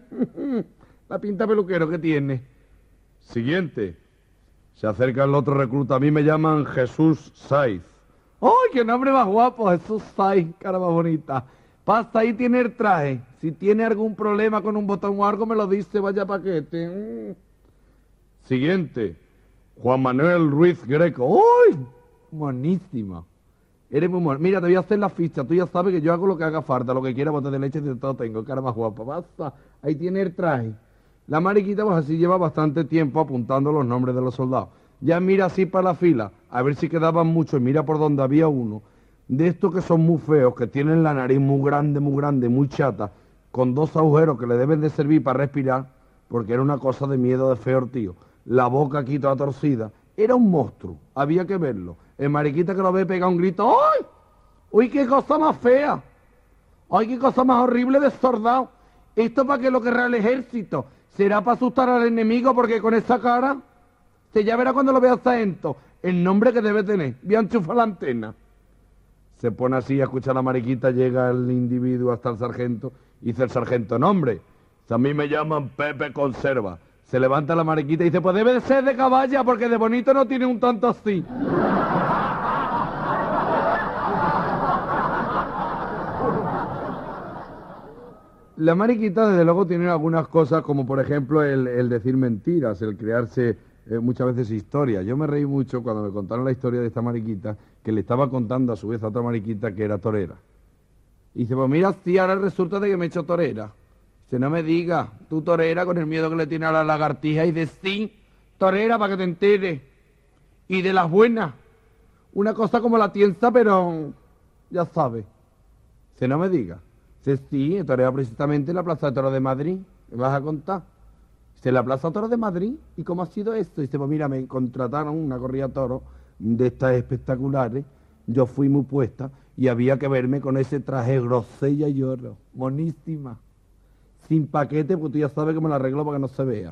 La pinta peluquero que tiene. Siguiente. Se acerca el otro recluta, a mí me llaman Jesús Saiz. ¡Ay, qué nombre más guapo! Jesús Saiz, cara más bonita. Pasa, ahí tiene el traje. Si tiene algún problema con un botón o algo, me lo dice, vaya paquete. Siguiente. Juan Manuel Ruiz Greco. ¡Uy! Monísima. Eres muy mono. Mira, te voy a hacer la ficha. Tú ya sabes que yo hago lo que haga falta, lo que quiera, bote de leche, de todo tengo. Cara más guapa. Basta. Ahí tiene el traje. La mariquita, pues así lleva bastante tiempo apuntando los nombres de los soldados. Ya mira así para la fila, a ver si quedaban muchos. Y mira por donde había uno. De estos que son muy feos, que tienen la nariz muy grande, muy chata, con dos agujeros que le deben de servir para respirar, porque era una cosa de miedo de feo, tío. La boca aquí toda torcida. Era un monstruo, había que verlo. El mariquita que lo ve pega un grito, ¡ay! ¡Uy, qué cosa más fea! ¡Ay, qué cosa más horrible de soldado! ¿Esto para qué lo querrá el ejército? ¿Será para asustar al enemigo? Porque con esa cara, se ya verá cuando lo vea sargento el nombre que debe tener. Voy a enchufar la antena. Se pone así a escuchar a la mariquita, llega el individuo hasta el sargento, y dice el sargento, nombre, a mí me llaman Pepe Conserva. Se levanta la mariquita y dice, pues debe de ser de caballa, porque de bonito no tiene un tanto así. La mariquita, desde luego, tiene algunas cosas, como por ejemplo el decir mentiras, el crearse muchas veces historias. Yo me reí mucho cuando me contaron la historia de esta mariquita, que le estaba contando a su vez a otra mariquita que era torera. Y dice, pues mira, sí, ahora resulta de que me he hecho torera. Dice, no me digas, tú torera con el miedo que le tiene a la lagartija. Y dice, sí, torera, para que te enteres. Y de las buenas. Una cosa como la tienza, pero ya sabes. Dice, no me digas. Dice, sí, torera precisamente en la Plaza de Toros de Madrid. ¿Me vas a contar? Dice, ¿la Plaza de Toros de Madrid? ¿Y cómo ha sido esto? Dice, pues mira, me contrataron una corrida de toros de estas espectaculares. Yo fui muy puesta y había que verme con ese traje grosella y oro. Monísima. Sin paquete, porque tú ya sabes que me la arreglo para que no se vea.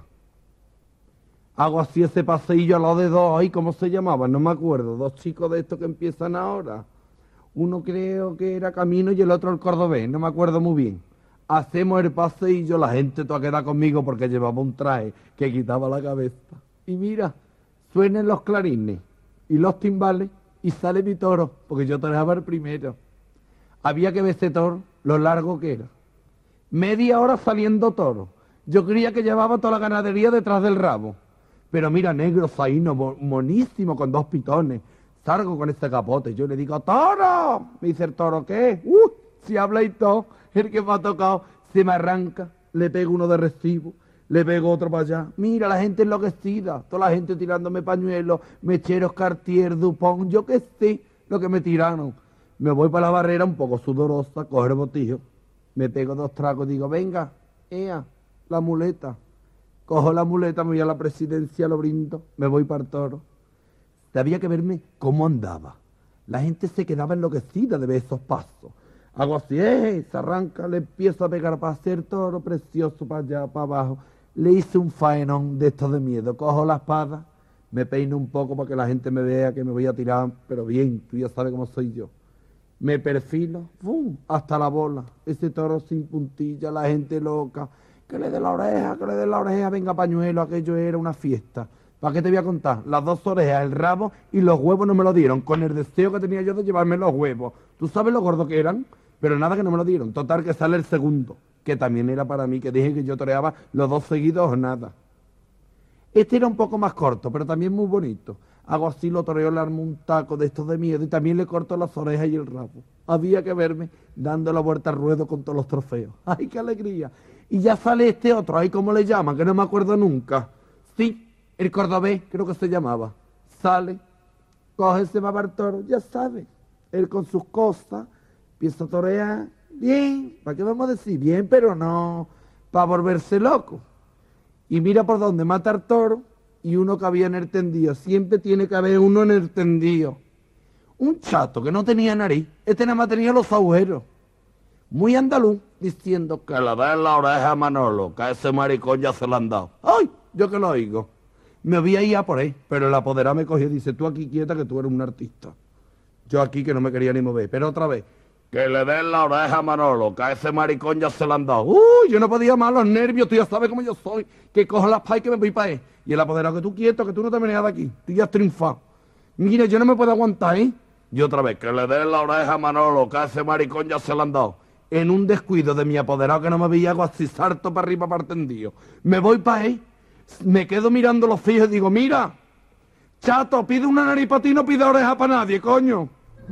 Hago así ese paseillo a lado de dos, ay, ¿cómo se llamaban? No me acuerdo, dos chicos de estos que empiezan ahora. Uno creo que era Camino y el otro el Cordobés, no me acuerdo muy bien. Hacemos el paseillo, la gente toda queda conmigo porque llevaba un traje que quitaba la cabeza. Y mira, suenan los clarines y los timbales y sale mi toro, porque yo toreaba el primero. Había que ver ese toro, lo largo que era. Media hora saliendo toro. Yo creía que llevaba toda la ganadería detrás del rabo. Pero mira, negro, zaino, monísimo, con dos pitones. Salgo con este capote. Yo le digo, ¡toro! Me dice el toro, ¿qué? Si habla y todo, el que me ha tocado se me arranca. Le pego uno de recibo, le pego otro para allá. Mira, la gente enloquecida. Toda la gente tirándome pañuelos, mecheros, Cartier, Dupont, yo qué sé lo que me tiraron. Me voy para la barrera un poco sudorosa, cojo el botillo. Me pego dos tragos y digo, venga, la muleta. Cojo la muleta, me voy a la presidencia, lo brindo, me voy para el toro. Había que verme cómo andaba. La gente se quedaba enloquecida de ver esos pasos. Hago así, se arranca, le empiezo a pegar para hacer toro, precioso, para allá, para abajo. Le hice un faenón de estos de miedo. Cojo la espada, me peino un poco para que la gente me vea que me voy a tirar, pero bien, tú ya sabes cómo soy yo. Me perfilo, ¡fum!, hasta la bola. Ese toro sin puntilla, la gente loca. Que le dé la oreja, que le dé la oreja, venga pañuelo, aquello era una fiesta. ¿Para qué te voy a contar? Las dos orejas, el rabo y los huevos no me lo dieron, con el deseo que tenía yo de llevarme los huevos. ¿Tú sabes lo gordo que eran? Pero nada, que no me lo dieron. Total, que sale el segundo. que también era para mí, que dije que yo toreaba los 2 seguidos o nada. Este era un poco más corto, pero también muy bonito. Hago así, lo toreo, le armo un taco de estos de miedo y también le corto las orejas y el rabo. Había que verme dando la vuelta al ruedo con todos los trofeos. ¡Ay, qué alegría! Y ya sale este otro, ¿ay cómo le llaman? Que no me acuerdo nunca. Sí, el cordobés, creo que se llamaba. Sale, coge, se va para el toro, ya sabe. Él con sus cosas, empieza a torear. Bien, ¿para qué vamos a decir? Bien, pero no para volverse loco. Y mira por dónde mata al toro y uno que había en el tendido. Siempre tiene que haber uno en el tendido. Un chato que no tenía nariz, este nada más tenía los agujeros. Muy andaluz, diciendo que le den la oreja a Manolo, que a ese maricón ya se la han dado. ¡Ay! Yo que lo oigo. Me voy a ir a por ahí, pero el apoderado me cogió y dice, tú aquí quieta que tú eres un artista. Yo aquí que no me quería ni mover, pero otra vez, que le den la oreja a Manolo, que a ese maricón ya se la han dado. Yo no podía más, los nervios, tú ya sabes cómo yo soy, que cojo las pais que me voy para él. Y el apoderado, que tú quieto, que tú no te venías de aquí, tú ya has triunfado. Mira, yo no me puedo aguantar, ¿eh? Y otra vez, que le den la oreja a Manolo, que a ese maricón ya se la han dado. En un descuido de mi apoderado que no me veía, hago así, salto para arriba, para tendido. Me voy para él, me quedo mirando los fijos y digo, mira, chato, pide una nariz para ti, no pide oreja para nadie, coño.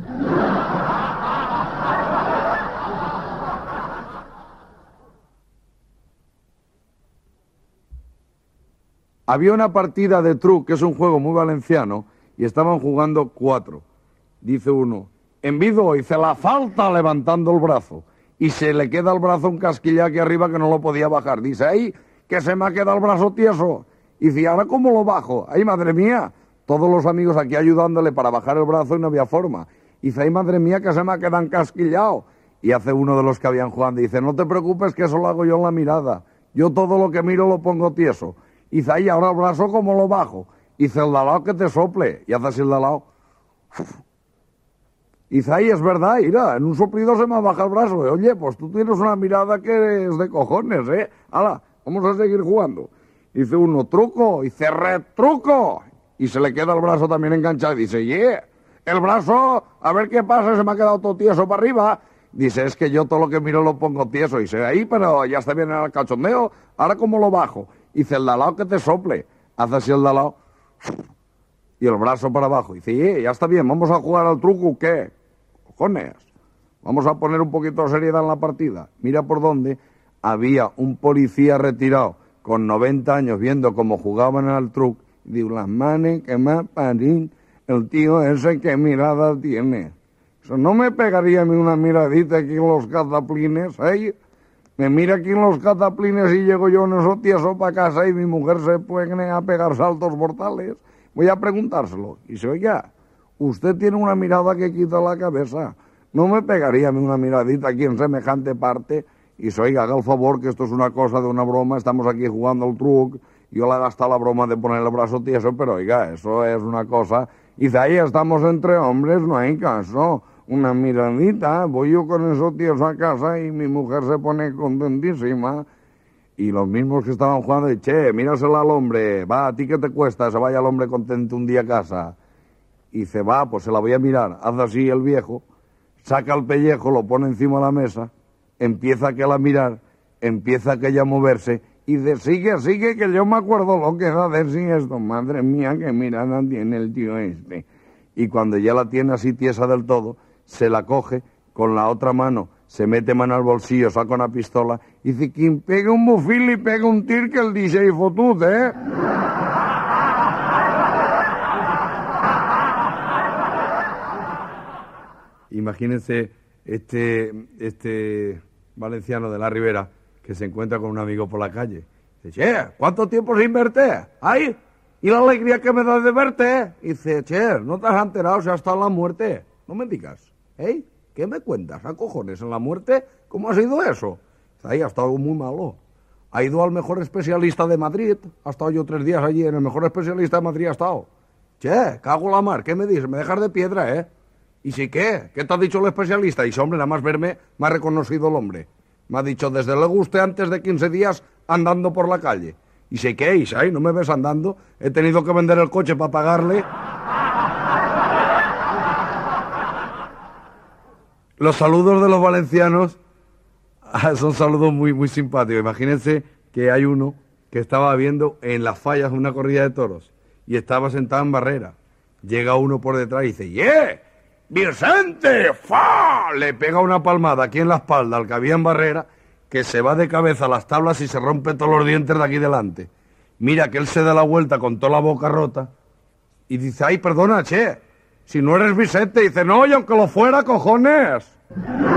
Había una partida de truc, que es un juego muy valenciano, y estaban jugando 4. Dice uno, en vivo hice la falta levantando el brazo, y se le queda el brazo un casquilla aquí arriba que no lo podía bajar. Dice, ¡ay, que se me ha quedado el brazo tieso! Y dice, ¿ahora cómo lo bajo? ¡Ay, madre mía! Todos los amigos aquí ayudándole para bajar el brazo y no había forma. Y dice, ¡ay, madre mía, que se me ha quedado encasquillado! Y hace uno de los que habían jugado y dice, no te preocupes que eso lo hago yo en la mirada. Yo todo lo que miro lo pongo tieso. Y dice, ahí, ahora el brazo, ¿cómo lo bajo? Y dice, el de al lado que te sople. Y hace así el de al lado. Y dice, ahí, es verdad, mira, en un soplido se me baja el brazo. Oye, pues tú tienes una mirada que es de cojones, ¿eh? Hala, vamos a seguir jugando. Dice uno, truco. Y dice, retruco. Y se le queda el brazo también enganchado. Y dice, el brazo, a ver qué pasa, se me ha quedado todo tieso para arriba. Dice, es que yo todo lo que miro lo pongo tieso. Y dice, ahí, pero ya está bien en el cachondeo. Ahora, ¿cómo lo bajo? Y dice, el de al lado que te sople. Hace así el de al lado. Y el brazo para abajo. Y dice, ya está bien, vamos a jugar al truco, ¿qué? Cojones. Vamos a poner un poquito de seriedad en la partida. Mira por dónde había un policía retirado con 90 años viendo cómo jugaban al truco. Y digo, las manes que más parín, el tío ese que mirada tiene. Eso no me pegaría a mí una miradita aquí en los cataplines, ¿eh? Me mira aquí en los cataplines y llego yo en esos tiesos para casa y mi mujer se pone a pegar saltos mortales. Voy a preguntárselo. Y dice, oiga, usted tiene una mirada que quita la cabeza. No me pegaría a mí una miradita aquí en semejante parte. Y dice, oiga, haga el favor que esto es una cosa de una broma. Estamos aquí jugando al truco. Yo le he gastado la broma de poner el brazo tieso, pero oiga, eso es una cosa. Y dice, ahí estamos entre hombres, no hay caso. Una miradita, voy yo con esos tíos a casa y mi mujer se pone contentísima. Y los mismos que estaban jugando, y che, mírasela al hombre, va, ¿a ti qué te cuesta? Se vaya el hombre contento un día a casa. Y dice, va, pues se la voy a mirar. Hace así el viejo, saca el pellejo, lo pone encima de la mesa, empieza aquel a mirar, empieza aquella a moverse, y dice, sigue, que yo me acuerdo lo que va a decir esto. Madre mía, qué mirada tiene el tío este. Y cuando ya la tiene así tiesa del todo, se la coge con la otra mano, se mete mano al bolsillo, saca una pistola y dice, quien pega un bufil y pega un tir que el DJ fotut, ¿eh? Imagínense este valenciano de la Ribera que se encuentra con un amigo por la calle. Dice, che, ¿cuánto tiempo sin verte? ¡Ay! Y la alegría que me da de verte. Y dice, che, ¿no te has enterado si ha estado en la muerte? No me digas. ¿Eh? ¿Qué me cuentas? ¿A cojones? ¿En la muerte? ¿Cómo ha sido eso? Ahí ha estado muy malo. Ha ido al mejor especialista de Madrid. Ha estado yo 3 días allí. En el mejor especialista de Madrid ha estado. Che, cago la mar. ¿Qué me dices? Me dejas de piedra, ¿eh? ¿Y si qué? ¿Qué te ha dicho el especialista? Y dice, hombre, nada más verme, me ha reconocido el hombre. Me ha dicho, desde luego usted antes de 15 días andando por la calle. Y sé qué, Isai, no me ves andando. He tenido que vender el coche para pagarle. Los saludos de los valencianos Son saludos muy, muy simpáticos. Imagínense que hay uno que estaba viendo en las fallas una corrida de toros y estaba sentado en barrera. Llega uno por detrás y dice, ¡Yeah! ¡Vicente! ¡Fa! Le pega una palmada aquí en la espalda al que había en barrera, que se va de cabeza a las tablas y se rompe todos los dientes de aquí delante. Mira que él se da la vuelta con toda la boca rota y dice, ¡ay, perdona, che! Si no eres Vicente, dice, no, y aunque lo fuera, cojones.